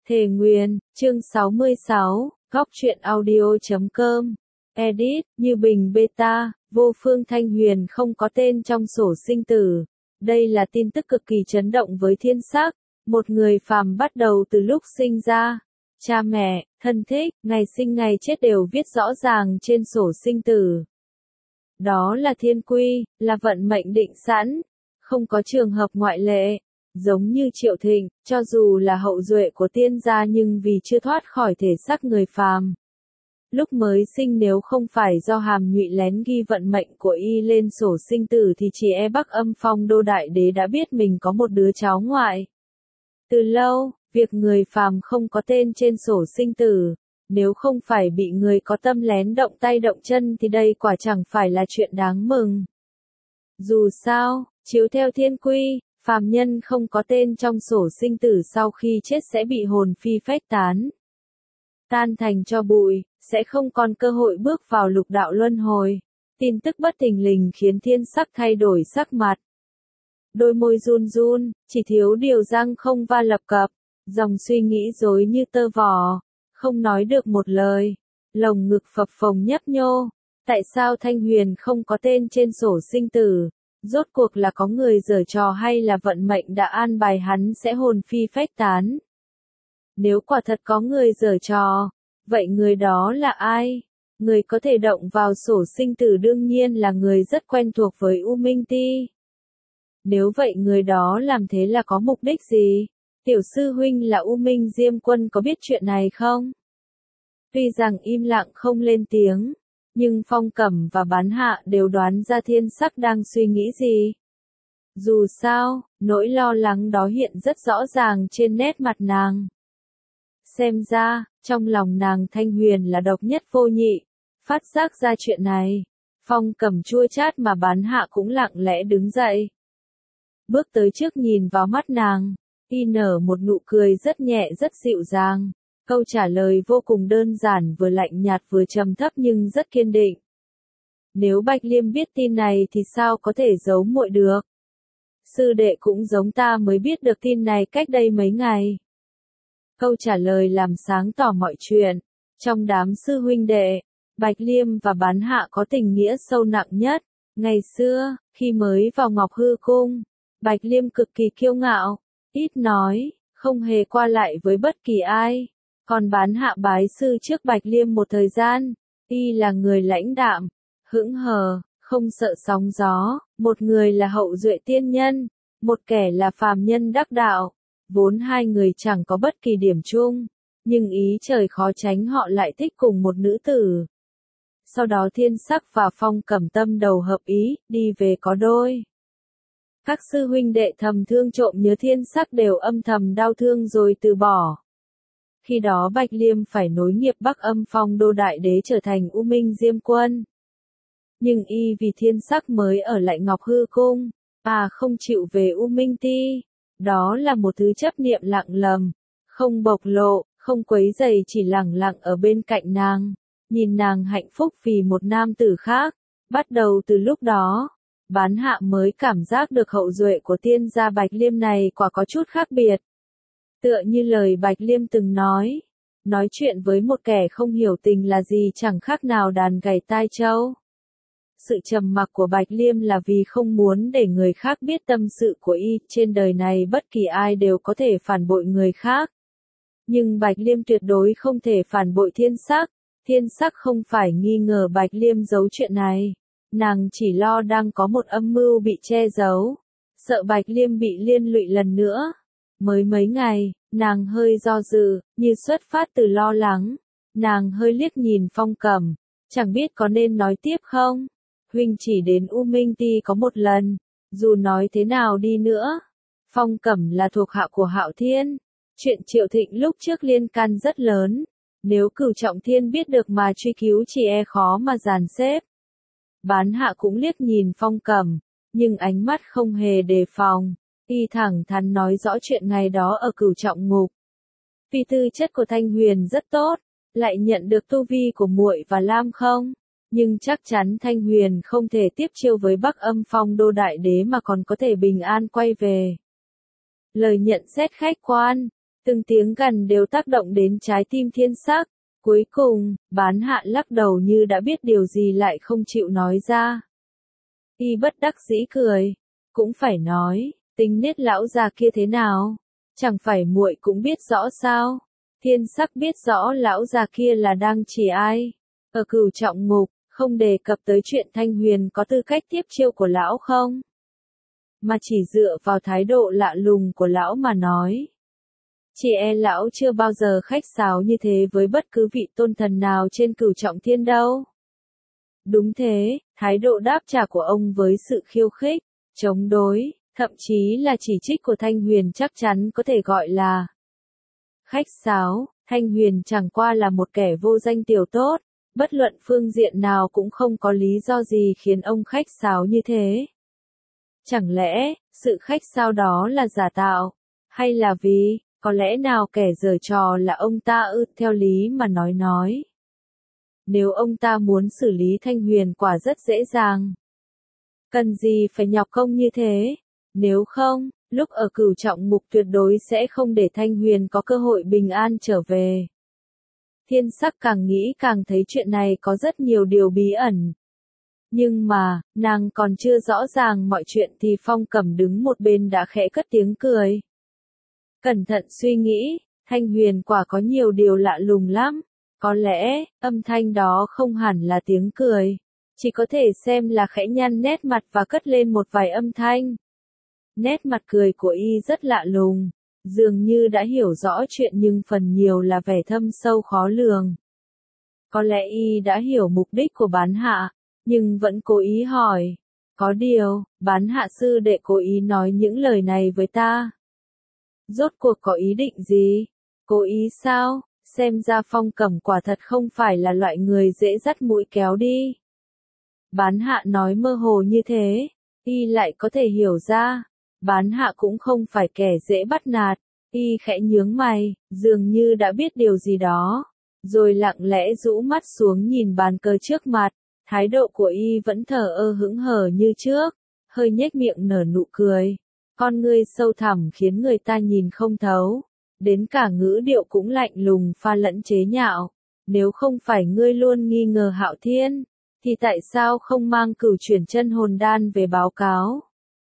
Thề Nguyền, chương 66, góc truyện audio.com. Edit, Như Bình Beta, vô phương Thanh Huyền không có tên trong sổ sinh tử. Đây là tin tức cực kỳ chấn động với thiên sắc. Một người phàm bắt đầu từ lúc sinh ra. Cha mẹ, thân thích, ngày sinh ngày chết đều viết rõ ràng trên sổ sinh tử. Đó là thiên quy, là vận mệnh định sẵn. Không có trường hợp ngoại lệ. Giống như Triệu Thịnh, cho dù là hậu duệ của tiên gia nhưng vì chưa thoát khỏi thể xác người phàm. Lúc mới sinh nếu không phải do Hàm Nhụy lén ghi vận mệnh của y lên sổ sinh tử thì chỉ e Bắc Âm Phong Đô Đại Đế đã biết mình có một đứa cháu ngoại. Từ lâu, việc người phàm không có tên trên sổ sinh tử, nếu không phải bị người có tâm lén động tay động chân thì đây quả chẳng phải là chuyện đáng mừng. Dù sao, chiếu theo thiên quy, phàm nhân không có tên trong sổ sinh tử sau khi chết sẽ bị hồn phi phách tán. Tan thành tro bụi, sẽ không còn cơ hội bước vào lục đạo luân hồi. Tin tức bất thình lình khiến thiên sắc thay đổi sắc mặt. Đôi môi run run, chỉ thiếu điều răng không va lập cập, dòng suy nghĩ rối như tơ vò, không nói được một lời, lồng ngực phập phồng nhấp nhô. Tại sao Thanh Huyền không có tên trên sổ sinh tử? Rốt cuộc là có người giở trò hay là vận mệnh đã an bài hắn sẽ hồn phi phách tán? Nếu quả thật có người giở trò, vậy người đó là ai? Người có thể động vào sổ sinh tử đương nhiên là người rất quen thuộc với U Minh Ti. Nếu vậy người đó làm thế là có mục đích gì? Tiểu sư huynh là U Minh Diêm Quân có biết chuyện này không? Tuy rằng im lặng không lên tiếng, nhưng Phong Cẩm và Bán Hạ đều đoán ra thiên sắc đang suy nghĩ gì. Dù sao, nỗi lo lắng đó hiện rất rõ ràng trên nét mặt nàng. Xem ra, trong lòng nàng Thanh Huyền là độc nhất vô nhị. Phát giác ra chuyện này, Phong Cẩm chua chát mà Bán Hạ cũng lặng lẽ đứng dậy. Bước tới trước nhìn vào mắt nàng, y nở một nụ cười rất nhẹ rất dịu dàng. Câu trả lời vô cùng đơn giản vừa lạnh nhạt vừa trầm thấp nhưng rất kiên định. Nếu Bạch Liêm biết tin này thì sao có thể giấu muội được? Sư đệ cũng giống ta mới biết được tin này cách đây mấy ngày. Câu trả lời làm sáng tỏ mọi chuyện. Trong đám sư huynh đệ, Bạch Liêm và Bán Hạ có tình nghĩa sâu nặng nhất. Ngày xưa, khi mới vào Ngọc Hư Cung, Bạch Liêm cực kỳ kiêu ngạo, ít nói, không hề qua lại với bất kỳ ai. Còn Bán Hạ bái sư trước Bạch Liêm một thời gian, y là người lãnh đạm, hững hờ, không sợ sóng gió, một người là hậu duệ tiên nhân, một kẻ là phàm nhân đắc đạo, vốn hai người chẳng có bất kỳ điểm chung, nhưng ý trời khó tránh họ lại thích cùng một nữ tử. Sau đó thiên sắc và Phong Cẩm tâm đầu hợp ý, đi về có đôi. Các sư huynh đệ thầm thương trộm nhớ thiên sắc đều âm thầm đau thương rồi từ bỏ. Khi đó Bạch Liêm phải nối nghiệp Bắc Âm Phong Đô Đại Đế trở thành U Minh Diêm Quân. Nhưng y vì thiên sắc mới ở lại Ngọc Hư Cung, không chịu về U Minh Ti. Đó là một thứ chấp niệm lặng lầm, không bộc lộ, không quấy rầy chỉ lẳng lặng ở bên cạnh nàng, nhìn nàng hạnh phúc vì một nam tử khác. Bắt đầu từ lúc đó, Bán Hạ mới cảm giác được hậu duệ của tiên gia Bạch Liêm này quả có chút khác biệt. Tựa như lời Bạch Liêm từng nói chuyện với một kẻ không hiểu tình là gì chẳng khác nào đàn gảy tai trâu. Sự trầm mặc của Bạch Liêm là vì không muốn để người khác biết tâm sự của y, trên đời này bất kỳ ai đều có thể phản bội người khác. Nhưng Bạch Liêm tuyệt đối không thể phản bội thiên sắc không phải nghi ngờ Bạch Liêm giấu chuyện này, nàng chỉ lo đang có một âm mưu bị che giấu, sợ Bạch Liêm bị liên lụy lần nữa. Mới mấy ngày, nàng hơi do dự, như xuất phát từ lo lắng. Nàng hơi liếc nhìn Phong Cẩm, chẳng biết có nên nói tiếp không? Huynh chỉ đến U Minh Ti có một lần, dù nói thế nào đi nữa. Phong Cẩm là thuộc hạ của Hạo Thiên. Chuyện Triệu Thịnh lúc trước liên can rất lớn. Nếu Cửu Trọng Thiên biết được mà truy cứu chỉ e khó mà dàn xếp. Bán Hạ cũng liếc nhìn Phong Cẩm, nhưng ánh mắt không hề đề phòng. Y thẳng thắn nói rõ chuyện ngày đó ở Cửu Trọng Ngục. Vì tư chất của Thanh Huyền rất tốt, lại nhận được tu vi của muội và Lam không, nhưng chắc chắn Thanh Huyền không thể tiếp chiêu với Bắc Âm Phong Đô Đại Đế mà còn có thể bình an quay về. Lời nhận xét khách quan, Từng tiếng gằn đều tác động đến trái tim Thiên Sắc. Cuối cùng, Bán Hạ lắc đầu như đã biết điều gì lại không chịu nói ra. Y bất đắc dĩ cười. Cũng phải nói, tính nết lão già kia thế nào? Chẳng phải muội cũng biết rõ sao? Thiên Sắc biết rõ lão già kia là đang chỉ ai. Ở Cửu Trọng Ngục, không đề cập tới chuyện Thanh Huyền có tư cách tiếp chiêu của lão không? Mà chỉ dựa vào thái độ lạ lùng của lão mà nói. Chỉ e lão chưa bao giờ khách sáo như thế với bất cứ vị tôn thần nào trên Cửu Trọng Thiên đâu. Đúng thế, thái độ đáp trả của ông với sự khiêu khích, chống đối, thậm chí là chỉ trích của Thanh Huyền chắc chắn có thể gọi là khách sáo. Thanh Huyền chẳng qua là một kẻ vô danh tiểu tốt, bất luận phương diện nào cũng không có lý do gì khiến ông khách sáo như thế. Chẳng lẽ, sự khách sáo đó là giả tạo, hay là vì, có lẽ nào kẻ giở trò là ông ta ư? Theo lý mà nói. Nếu ông ta muốn xử lý Thanh Huyền quả rất dễ dàng. Cần gì phải nhọc công như thế? Nếu không, lúc ở Cửu Trọng Ngục tuyệt đối sẽ không để Thanh Huyền có cơ hội bình an trở về. Thiên Sắc càng nghĩ càng thấy chuyện này có rất nhiều điều bí ẩn. Nhưng mà, nàng còn chưa rõ ràng mọi chuyện thì Phong Cẩm đứng một bên đã khẽ cất tiếng cười. Cẩn thận suy nghĩ, Thanh Huyền quả có nhiều điều lạ lùng lắm. Có lẽ, âm thanh đó không hẳn là tiếng cười. Chỉ có thể xem là khẽ nhăn nét mặt và cất lên một vài âm thanh. Nét mặt cười của y rất lạ lùng. Dường như đã hiểu rõ chuyện nhưng phần nhiều là vẻ thâm sâu khó lường. Có lẽ y đã hiểu mục đích của Bán Hạ, nhưng vẫn cố ý hỏi. Có điều, Bán Hạ sư đệ cố ý nói những lời này với ta. Rốt cuộc có ý định gì? Cố ý sao? Xem ra Phong Cẩm quả thật không phải là loại người dễ dắt mũi kéo đi. Bán Hạ nói mơ hồ như thế, y lại có thể hiểu ra. Bán Hạ cũng không phải kẻ dễ bắt nạt. Y khẽ nhướng mày, dường như đã biết điều gì đó. Rồi lặng lẽ rũ mắt xuống nhìn bàn cờ trước mặt. Thái độ của y vẫn thờ ơ hững hờ như trước. Hơi nhếch miệng nở nụ cười. Con ngươi sâu thẳm khiến người ta nhìn không thấu. Đến cả ngữ điệu cũng lạnh lùng pha lẫn chế nhạo. Nếu không phải ngươi luôn nghi ngờ Hạo Thiên, thì tại sao không mang Cửu Chuyển Chân Hồn Đan về báo cáo?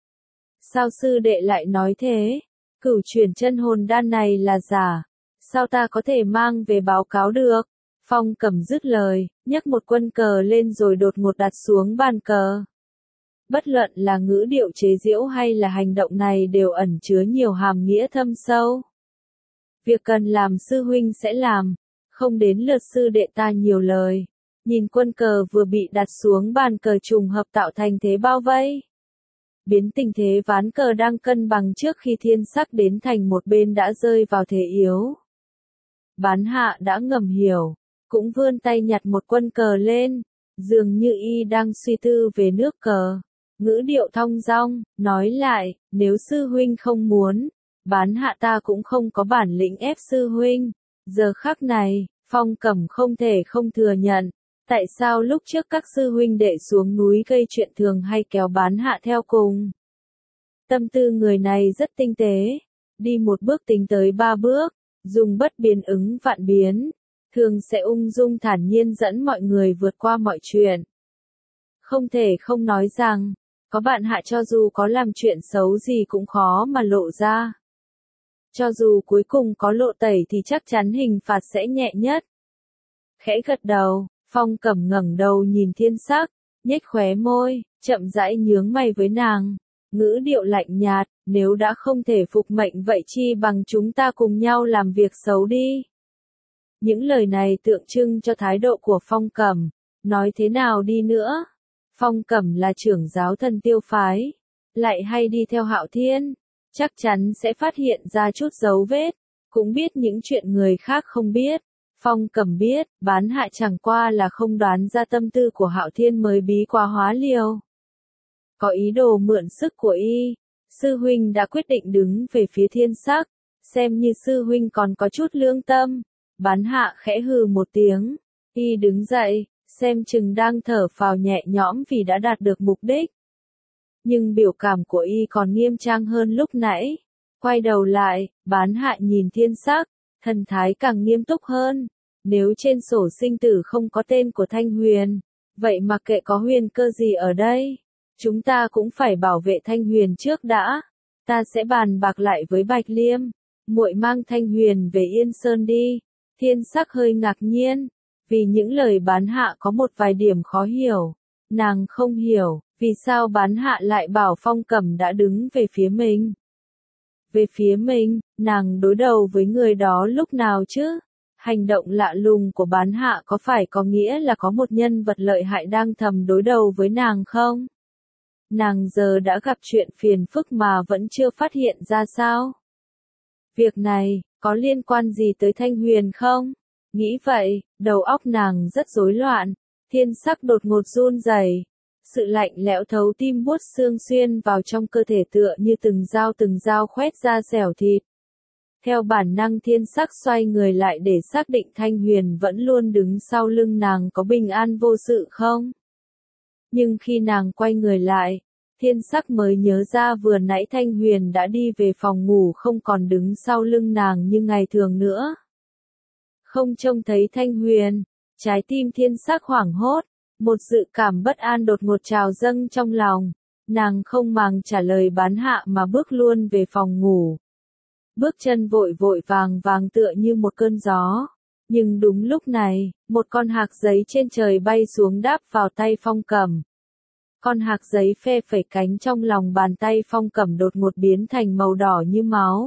Sao sư đệ lại nói thế? Cửu Chuyển Chân Hồn Đan này là giả. Sao ta có thể mang về báo cáo được? Phong Cẩm dứt lời, nhấc một quân cờ lên rồi đột ngột đặt xuống bàn cờ. Bất luận là ngữ điệu chế giễu hay là hành động này đều ẩn chứa nhiều hàm nghĩa thâm sâu. Việc cần làm sư huynh sẽ làm, không đến lượt sư đệ ta nhiều lời. Nhìn quân cờ vừa bị đặt xuống bàn cờ trùng hợp tạo thành thế bao vây. Biến tình thế ván cờ đang cân bằng trước khi Thiên Sắc đến thành một bên đã rơi vào thế yếu. Bán Hạ đã ngầm hiểu, cũng vươn tay nhặt một quân cờ lên, dường như y đang suy tư về nước cờ. Ngữ điệu thong dong, nói lại, nếu sư huynh không muốn, Bán Hạ ta cũng không có bản lĩnh ép sư huynh. Giờ khắc này, Phong Cẩm không thể không thừa nhận. Tại sao lúc trước các sư huynh đệ xuống núi gây chuyện thường hay kéo Bán Hạ theo cùng? Tâm tư người này rất tinh tế. Đi một bước tính tới 3 bước, dùng bất biến ứng vạn biến. Thường sẽ ung dung thản nhiên dẫn mọi người vượt qua mọi chuyện. Không thể không nói rằng, có bạn Hạ cho dù có làm chuyện xấu gì cũng khó mà lộ ra. Cho dù cuối cùng có lộ tẩy thì chắc chắn hình phạt sẽ nhẹ nhất. Khẽ gật đầu, Phong Cẩm ngẩng đầu nhìn Thiên Sắc, nhếch khóe môi, chậm rãi nhướng mày với nàng. Ngữ điệu lạnh nhạt, nếu đã không thể phục mệnh vậy chi bằng chúng ta cùng nhau làm việc xấu đi. Những lời này tượng trưng cho thái độ của Phong Cẩm. Nói thế nào đi nữa? Phong Cẩm là trưởng giáo Thần Tiêu phái, lại hay đi theo Hạo Thiên, chắc chắn sẽ phát hiện ra chút dấu vết, cũng biết những chuyện người khác không biết. Phong Cẩm biết, Bán Hạ chẳng qua là không đoán ra tâm tư của Hạo Thiên mới bí quá hóa liều. Có ý đồ mượn sức của y, sư huynh đã quyết định đứng về phía Thiên Sắc, xem như sư huynh còn có chút lương tâm. Bán Hạ khẽ hừ một tiếng, y đứng dậy, xem chừng đang thở phào nhẹ nhõm vì đã đạt được mục đích. Nhưng biểu cảm của y còn nghiêm trang hơn lúc nãy. Quay đầu lại, Bán Hạ nhìn Thiên Sắc, thần thái càng nghiêm túc hơn. Nếu trên sổ sinh tử không có tên của Thanh Huyền, vậy mà kệ có huyền cơ gì ở đây, chúng ta cũng phải bảo vệ Thanh Huyền trước đã. Ta sẽ bàn bạc lại với Bạch Liêm, muội mang Thanh Huyền về Yên Sơn đi. Thiên Sắc hơi ngạc nhiên, vì những lời Bán Hạ có một vài điểm khó hiểu. Nàng không hiểu, vì sao Bán Hạ lại bảo Phong Cẩm đã đứng về phía mình. Về phía mình, nàng đối đầu với người đó lúc nào chứ? Hành động lạ lùng của Bán Hạ có phải có nghĩa là có một nhân vật lợi hại đang thầm đối đầu với nàng không? Nàng giờ đã gặp chuyện phiền phức mà vẫn chưa phát hiện ra sao? Việc này, có liên quan gì tới Thanh Huyền không? Nghĩ vậy, đầu óc nàng rất rối loạn. Thiên Sắc đột ngột run rẩy. Sự lạnh lẽo thấu tim buốt xương xuyên vào trong cơ thể tựa như từng dao khoét ra xẻo thịt. Theo bản năng Thiên Sắc xoay người lại để xác định Thanh Huyền vẫn luôn đứng sau lưng nàng có bình an vô sự không. Nhưng khi nàng quay người lại, Thiên Sắc mới nhớ ra vừa nãy Thanh Huyền đã đi về phòng ngủ không còn đứng sau lưng nàng như ngày thường nữa. Không trông thấy Thanh Huyền, trái tim Thiên Sắc hoảng hốt, một dự cảm bất an đột ngột trào dâng trong lòng. Nàng không màng trả lời Bán Hạ mà bước luôn về phòng ngủ. Bước chân vội vàng tựa như một cơn gió. Nhưng đúng lúc này, một con hạc giấy trên trời bay xuống đáp vào tay Phong Cẩm. Con hạc giấy phe phẩy cánh trong lòng bàn tay Phong Cẩm đột ngột biến thành màu đỏ như máu.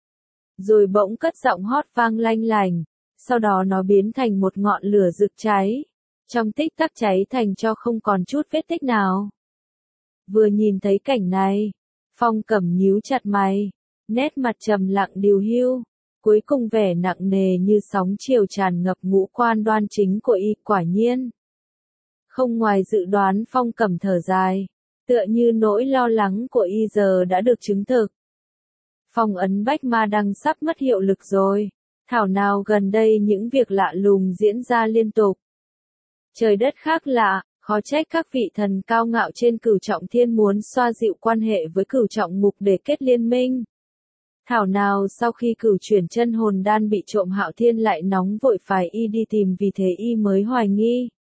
Rồi bỗng cất giọng hót vang lanh lành, sau đó nó biến thành một ngọn lửa rực cháy. Trong tích tắc cháy thành tro không còn chút vết tích nào. Vừa nhìn thấy cảnh này, Phong Cẩm nhíu chặt mày, nét mặt trầm lặng điều hiu, cuối cùng vẻ nặng nề như sóng chiều tràn ngập ngũ quan đoan chính của y. Quả nhiên, không ngoài dự đoán, Phong Cẩm thở dài, tựa như nỗi lo lắng của y giờ đã được chứng thực. Phong ấn Bách Ma Đăng sắp mất hiệu lực rồi, thảo nào gần đây những việc lạ lùng diễn ra liên tục. Trời đất khác lạ, khó trách các vị thần cao ngạo trên Cửu Trọng Thiên muốn xoa dịu quan hệ với Cửu Trọng Ngục để kết liên minh. Thảo nào sau khi cửu chuyển chân hồn đan bị trộm Hạo Thiên lại nóng vội phải y đi tìm, vì thế y mới hoài nghi.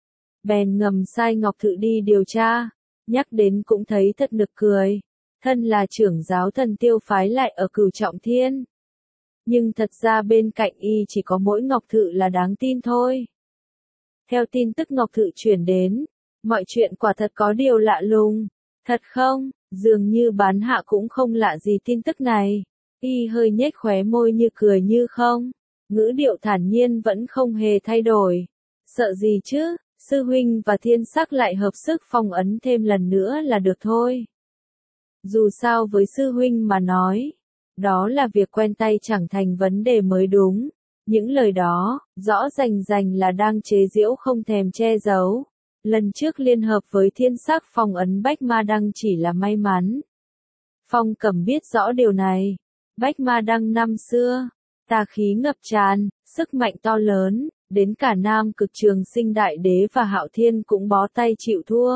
Bèn ngầm sai Ngọc Thự đi điều tra, nhắc đến cũng thấy thật nực cười. Thân là trưởng giáo Thần Tiêu phái lại ở Cửu Trọng Thiên. Nhưng thật ra bên cạnh y chỉ có mỗi Ngọc Thự là đáng tin thôi. Theo tin tức Ngọc Thự chuyển đến, mọi chuyện quả thật có điều lạ lùng. Thật không? Dường như Bán Hạ cũng không lạ gì tin tức này. Y hơi nhếch khóe môi như cười như không. Ngữ điệu thản nhiên vẫn không hề thay đổi. Sợ gì chứ, sư huynh và Thiên Sắc lại hợp sức phong ấn thêm lần nữa là được thôi. Dù sao với sư huynh mà nói, đó là việc quen tay chẳng thành vấn đề mới đúng. Những lời đó, rõ rành là đang chế giễu không thèm che giấu. Lần trước liên hợp với Thiên Sắc phong ấn Bách Ma Đăng chỉ là may mắn. Phong Cẩm biết rõ điều này. Bách Ma Đăng năm xưa, tà khí ngập tràn, sức mạnh to lớn, đến cả Nam Cực Trường Sinh Đại Đế và Hạo Thiên cũng bó tay chịu thua.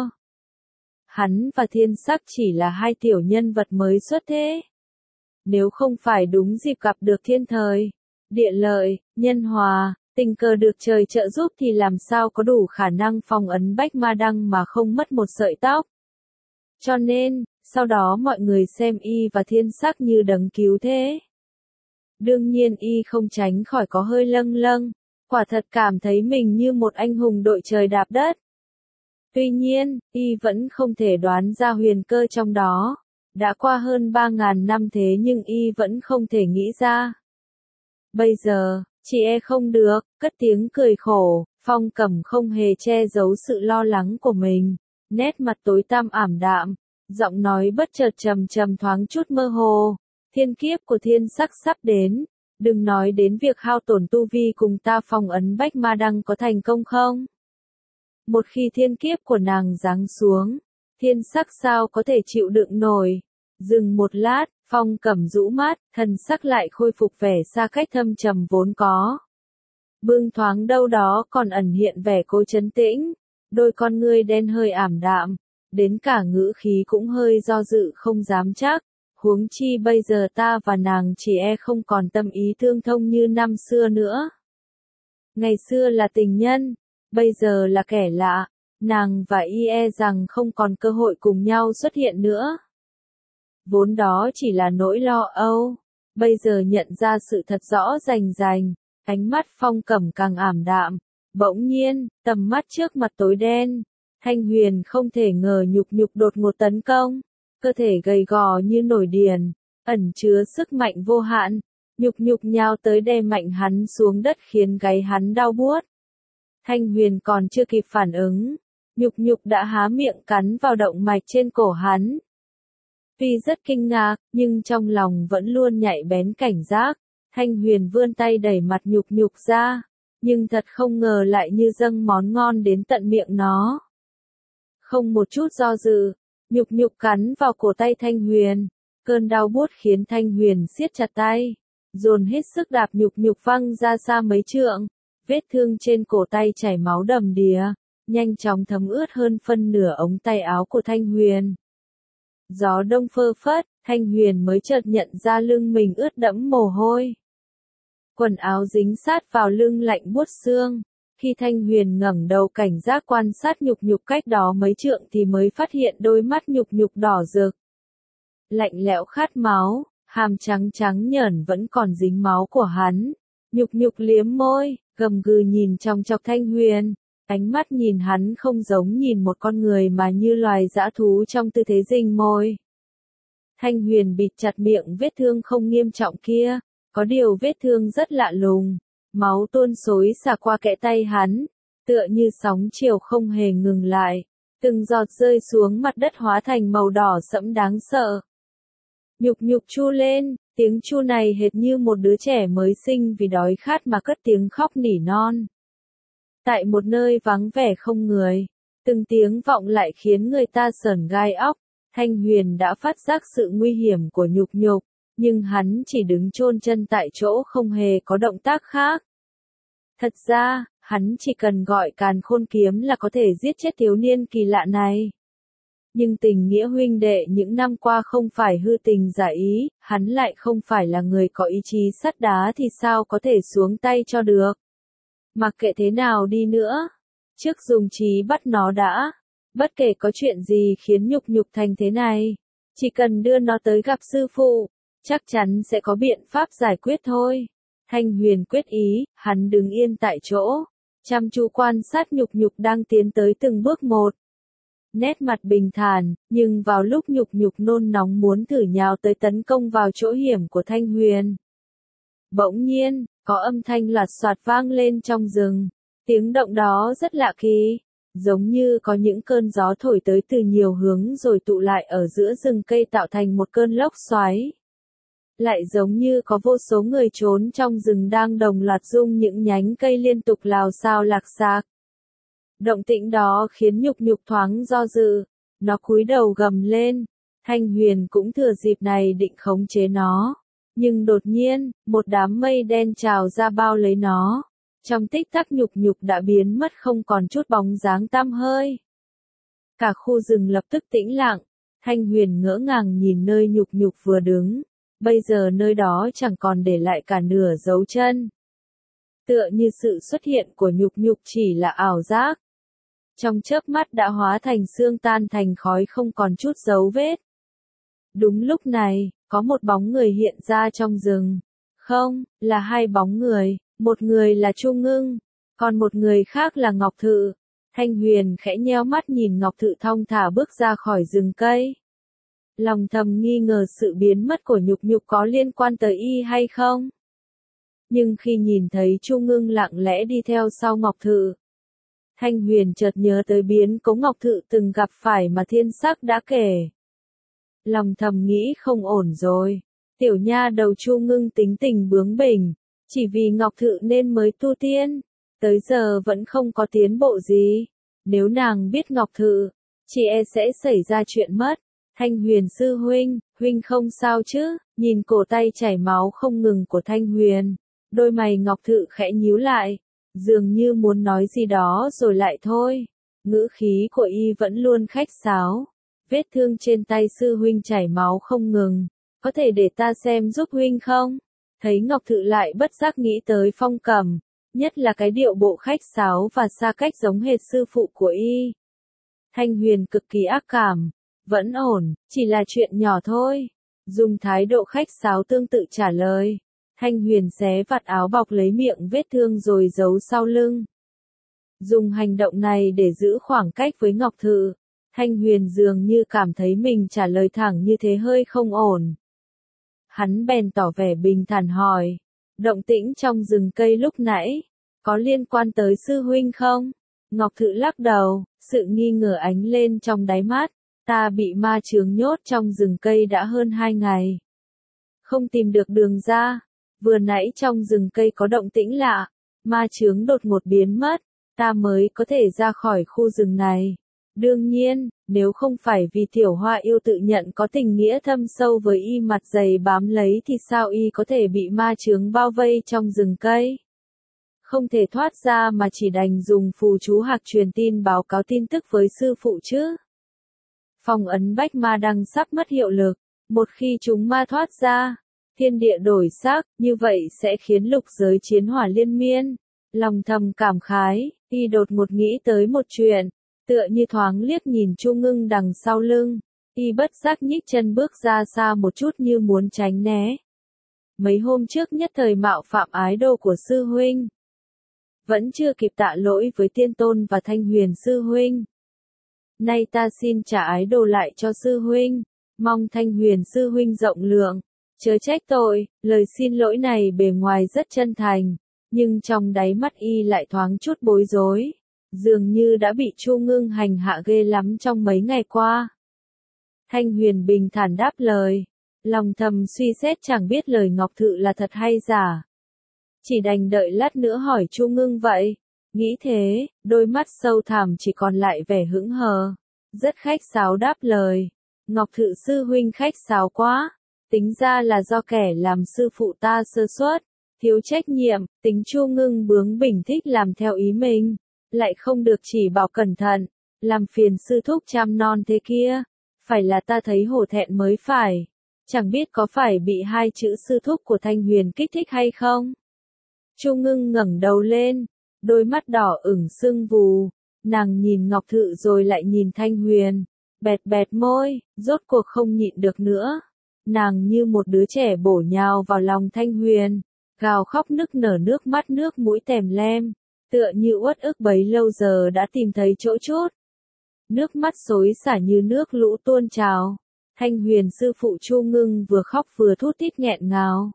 Hắn và Thiên Sắc chỉ là hai tiểu nhân vật mới xuất thế. Nếu không phải đúng dịp gặp được thiên thời, địa lợi, nhân hòa, tình cờ được trời trợ giúp thì làm sao có đủ khả năng phong ấn Bách Ma Đăng mà không mất một sợi tóc. Cho nên, sau đó mọi người xem y và Thiên Sắc như đấng cứu thế. Đương nhiên y không tránh khỏi có hơi lâng lâng, quả thật cảm thấy mình như một anh hùng đội trời đạp đất. Tuy nhiên, y vẫn không thể đoán ra huyền cơ trong đó. Đã qua hơn 3.000 năm thế nhưng y vẫn không thể nghĩ ra. Bây giờ, chỉ e không được, cất tiếng cười khổ, Phong Cẩm không hề che giấu sự lo lắng của mình. Nét mặt tối tăm ảm đạm, giọng nói bất chợt trầm thoáng chút mơ hồ. Thiên kiếp của Thiên Sắc sắp đến, đừng nói đến việc hao tổn tu vi cùng ta phong ấn Bách Ma Đăng có thành công không. Một khi thiên kiếp của nàng giáng xuống, Thiên Sắc sao có thể chịu đựng nổi. Dừng một lát, Phong Cẩm rũ mắt, thần sắc lại khôi phục vẻ xa cách thâm trầm vốn có. Bưng thoáng đâu đó còn ẩn hiện vẻ cô trấn tĩnh, đôi con ngươi đen hơi ảm đạm, đến cả ngữ khí cũng hơi do dự không dám chắc. Huống chi bây giờ ta và nàng chỉ không còn tâm ý tương thông như năm xưa nữa. Ngày xưa là tình nhân, bây giờ là kẻ lạ, nàng và rằng không còn cơ hội cùng nhau xuất hiện nữa. Vốn đó chỉ là nỗi lo âu, bây giờ nhận ra sự thật rõ rành rành, ánh mắt Phong Cẩm càng ảm đạm, bỗng nhiên, tầm mắt trước mặt tối đen, Thanh Huyền không thể ngờ Nhục Nhục đột ngột tấn công, cơ thể gầy gò như nồi điền, ẩn chứa sức mạnh vô hạn, Nhục Nhục nhào tới đè mạnh hắn xuống đất khiến gáy hắn đau buốt. Thanh Huyền còn chưa kịp phản ứng, Nhục Nhục đã há miệng cắn vào động mạch trên cổ hắn. Tuy rất kinh ngạc, nhưng trong lòng vẫn luôn nhạy bén cảnh giác, Thanh Huyền vươn tay đẩy mặt Nhục Nhục ra, nhưng thật không ngờ lại như dâng món ngon đến tận miệng nó. Không một chút do dự, Nhục Nhục cắn vào cổ tay Thanh Huyền, cơn đau buốt khiến Thanh Huyền siết chặt tay, dồn hết sức đạp Nhục Nhục văng ra xa mấy trượng, vết thương trên cổ tay chảy máu đầm đìa, nhanh chóng thấm ướt hơn phân nửa ống tay áo của Thanh Huyền. Gió đông phơ phất, Thanh Huyền mới chợt nhận ra lưng mình ướt đẫm mồ hôi. Quần áo dính sát vào lưng lạnh buốt xương. Khi Thanh Huyền ngẩng đầu cảnh giác quan sát Nhục Nhục cách đó mấy trượng thì mới phát hiện đôi mắt Nhục Nhục đỏ rực. Lạnh lẽo khát máu, hàm trắng trắng nhởn vẫn còn dính máu của hắn. Nhục Nhục liếm môi, gầm gừ nhìn chòng chọc Thanh Huyền. Ánh mắt nhìn hắn không giống nhìn một con người mà như loài dã thú trong tư thế rình mồi. Thanh Huyền bịt chặt miệng vết thương không nghiêm trọng kia, có điều vết thương rất lạ lùng, máu tuôn xối xả qua kẽ tay hắn, tựa như sóng chiều không hề ngừng lại, từng giọt rơi xuống mặt đất hóa thành màu đỏ sẫm đáng sợ. Nhục Nhục chu lên, tiếng chu này hệt như một đứa trẻ mới sinh vì đói khát mà cất tiếng khóc nỉ non. Tại một nơi vắng vẻ không người, từng tiếng vọng lại khiến người ta sởn gai óc, Thanh Huyền đã phát giác sự nguy hiểm của Nhục Nhục, nhưng hắn chỉ đứng chôn chân tại chỗ không hề có động tác khác. Thật ra, hắn chỉ cần gọi Càn Khôn kiếm là có thể giết chết thiếu niên kỳ lạ này. Nhưng tình nghĩa huynh đệ những năm qua không phải hư tình giả ý, hắn lại không phải là người có ý chí sắt đá thì sao có thể xuống tay cho được. Mặc kệ thế nào đi nữa, trước dùng trí bắt nó đã, bất kể có chuyện gì khiến Nhục Nhục thành thế này, chỉ cần đưa nó tới gặp sư phụ, chắc chắn sẽ có biện pháp giải quyết thôi. Thanh Huyền quyết ý, hắn đứng yên tại chỗ, chăm chú quan sát Nhục Nhục đang tiến tới từng bước một. Nét mặt bình thản, nhưng vào lúc Nhục Nhục nôn nóng muốn thử nhào tới tấn công vào chỗ hiểm của Thanh Huyền. Bỗng nhiên, có âm thanh loạt soạt vang lên trong rừng, tiếng động đó rất lạ kỳ, giống như có những cơn gió thổi tới từ nhiều hướng rồi tụ lại ở giữa rừng cây tạo thành một cơn lốc xoáy. Lại giống như có vô số người trốn trong rừng đang đồng loạt rung những nhánh cây liên tục lào xao lạc xạc. Động tĩnh đó khiến Nhục Nhục thoáng do dự, nó cúi đầu gầm lên, Thanh Huyền cũng thừa dịp này định khống chế nó. Nhưng đột nhiên, một đám mây đen trào ra bao lấy nó. Trong tích tắc Nhục Nhục đã biến mất không còn chút bóng dáng tăm hơi. Cả khu rừng lập tức tĩnh lặng, Thanh Huyền ngỡ ngàng nhìn nơi Nhục Nhục vừa đứng. Bây giờ nơi đó chẳng còn để lại cả nửa dấu chân. Tựa như sự xuất hiện của Nhục Nhục chỉ là ảo giác. Trong chớp mắt đã hóa thành xương tan thành khói không còn chút dấu vết. Đúng lúc này, có một bóng người hiện ra trong rừng. Không, là hai bóng người, một người là Chu Ngưng, còn một người khác là Ngọc Thự. Thanh Huyền khẽ nheo mắt nhìn Ngọc Thự thong thả bước ra khỏi rừng cây. Lòng thầm nghi ngờ sự biến mất của Nhục Nhục có liên quan tới hay không. Nhưng khi nhìn thấy Chu Ngưng lặng lẽ đi theo sau Ngọc Thự, Thanh Huyền chợt nhớ tới biến cố Ngọc Thự từng gặp phải mà Thiên Sắc đã kể. Lòng thầm nghĩ không ổn rồi, tiểu nha đầu Chu Ngưng tính tình bướng bỉnh, chỉ vì Ngọc Thự nên mới tu tiên, tới giờ vẫn không có tiến bộ gì. Nếu nàng biết Ngọc Thự, chị sẽ xảy ra chuyện mất. Thanh Huyền sư huynh, huynh không sao chứ? Nhìn cổ tay chảy máu không ngừng của Thanh Huyền, đôi mày Ngọc Thự khẽ nhíu lại, dường như muốn nói gì đó rồi lại thôi. Ngữ khí của vẫn luôn khách sáo. Vết thương trên tay sư huynh chảy máu không ngừng, có thể để ta xem giúp huynh không? Thấy Ngọc Thự lại bất giác nghĩ tới Phong Cẩm, nhất là cái điệu bộ khách sáo và xa cách giống hệt sư phụ của y. Thanh Huyền cực kỳ ác cảm, vẫn ổn, chỉ là chuyện nhỏ thôi. Dùng thái độ khách sáo tương tự trả lời. Thanh Huyền xé vạt áo bọc lấy miệng vết thương rồi giấu sau lưng. Dùng hành động này để giữ khoảng cách với Ngọc Thự, Thanh Huyền dường như cảm thấy mình trả lời thẳng như thế hơi không ổn. Hắn bèn tỏ vẻ bình thản hỏi, động tĩnh trong rừng cây lúc nãy, có liên quan tới sư huynh không? Ngọc Thự lắc đầu, sự nghi ngờ ánh lên trong đáy mắt, ta bị ma chướng nhốt trong rừng cây đã hơn 2 ngày. Không tìm được đường ra, vừa nãy trong rừng cây có động tĩnh lạ, ma chướng đột ngột biến mất, ta mới có thể ra khỏi khu rừng này. Đương nhiên, nếu không phải vì Tiểu Hoa yêu tự nhận có tình nghĩa thâm sâu với y mặt dày bám lấy thì sao y có thể bị ma chướng bao vây trong rừng cây? Không thể thoát ra mà chỉ đành dùng phù chú hạc truyền tin báo cáo tin tức với sư phụ chứ. Phong ấn bách ma đăng sắp mất hiệu lực, một khi chúng ma thoát ra, thiên địa đổi sắc, như vậy sẽ khiến lục giới chiến hỏa liên miên. Lòng thầm cảm khái, y đột ngột nghĩ tới một chuyện, tựa như thoáng liếc nhìn Chu Ngưng đằng sau lưng, y bất giác nhích chân bước ra xa một chút như muốn tránh né. Mấy hôm trước nhất thời mạo phạm ái đồ của sư huynh. Vẫn chưa kịp tạ lỗi với Tiên Tôn và Thanh Huyền sư huynh. Nay ta xin trả ái đồ lại cho sư huynh, mong Thanh Huyền sư huynh rộng lượng, chớ trách tội. Lời xin lỗi này bề ngoài rất chân thành, nhưng trong đáy mắt y lại thoáng chút bối rối, dường như đã bị Chu Ngưng hành hạ ghê lắm trong mấy ngày qua. Thanh Huyền bình thản đáp lời, lòng thầm suy xét chẳng biết lời Ngọc Thự là thật hay giả. Chỉ đành đợi lát nữa hỏi Chu Ngưng vậy. Nghĩ thế, đôi mắt sâu thẳm chỉ còn lại vẻ hững hờ. Rất khách sáo đáp lời. Ngọc Thự sư huynh khách sáo quá. Tính ra là do kẻ làm sư phụ ta sơ suất, thiếu trách nhiệm. Tính Chu Ngưng bướng bỉnh thích làm theo ý mình, lại không được chỉ bảo cẩn thận, làm phiền sư thúc chăm non thế kia. Phải là ta thấy hổ thẹn mới phải. Chẳng biết có phải bị hai chữ sư thúc của Thanh Huyền kích thích hay không? Chu Ngưng ngẩng đầu lên, đôi mắt đỏ ửng sưng vù, nàng nhìn Ngọc Thự rồi lại nhìn Thanh Huyền, bẹt bẹt môi, rốt cuộc không nhịn được nữa. Nàng như một đứa trẻ bổ nhào vào lòng Thanh Huyền, gào khóc nức nở nước mắt nước mũi tèm lem, tựa như uất ức bấy lâu giờ đã tìm thấy chỗ chốt. Nước mắt xối xả như nước lũ tuôn trào. Thanh Huyền sư phụ Chu Ngưng vừa khóc vừa thút thít nghẹn ngào.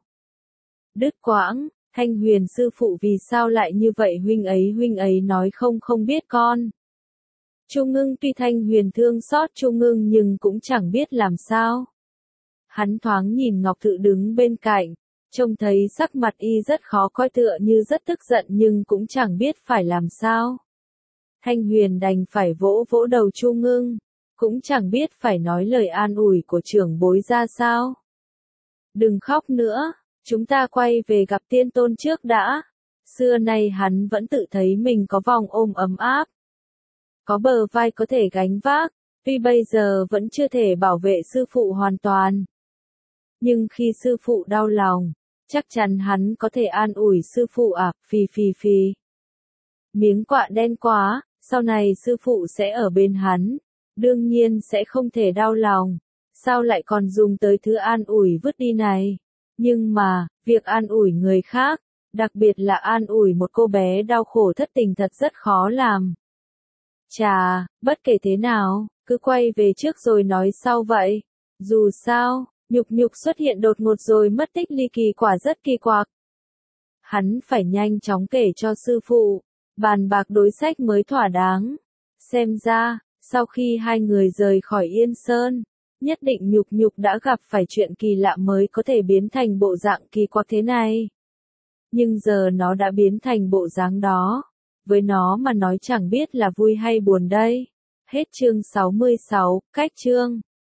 Đứt quãng. Thanh Huyền sư phụ vì sao lại như vậy huynh ấy nói không biết con. Chu Ngưng tuy Thanh Huyền thương xót Chu Ngưng nhưng cũng chẳng biết làm sao. Hắn thoáng nhìn Ngọc Thự đứng bên cạnh, trông thấy sắc mặt y rất khó coi tựa như rất tức giận nhưng cũng chẳng biết phải làm sao. Thanh Huyền đành phải vỗ vỗ đầu Chu Ngưng, cũng chẳng biết phải nói lời an ủi của trưởng bối ra sao. Đừng khóc nữa. Chúng ta quay về gặp Tiên Tôn trước đã. Xưa nay hắn vẫn tự thấy mình có vòng ôm ấm áp, có bờ vai có thể gánh vác, tuy bây giờ vẫn chưa thể bảo vệ sư phụ hoàn toàn. Nhưng khi sư phụ đau lòng, chắc chắn hắn có thể an ủi sư phụ à, phì. Miếng quạ đen quá, sau này sư phụ sẽ ở bên hắn, đương nhiên sẽ không thể đau lòng, sao lại còn dùng tới thứ an ủi vứt đi này. Nhưng mà, việc an ủi người khác, đặc biệt là an ủi một cô bé đau khổ thất tình thật rất khó làm. Chà, bất kể thế nào, cứ quay về trước rồi nói sau vậy. Dù sao, nhục xuất hiện đột ngột rồi mất tích ly kỳ quả rất kỳ quặc. Hắn phải nhanh chóng kể cho sư phụ, bàn bạc đối sách mới thỏa đáng. Xem ra, sau khi hai người rời khỏi Yên Sơn, nhất định nhục đã gặp phải chuyện kỳ lạ mới có thể biến thành bộ dạng kỳ quặc thế này. Nhưng giờ nó đã biến thành bộ dáng đó. Với nó mà nói chẳng biết là vui hay buồn đây. Hết chương 66, cách chương.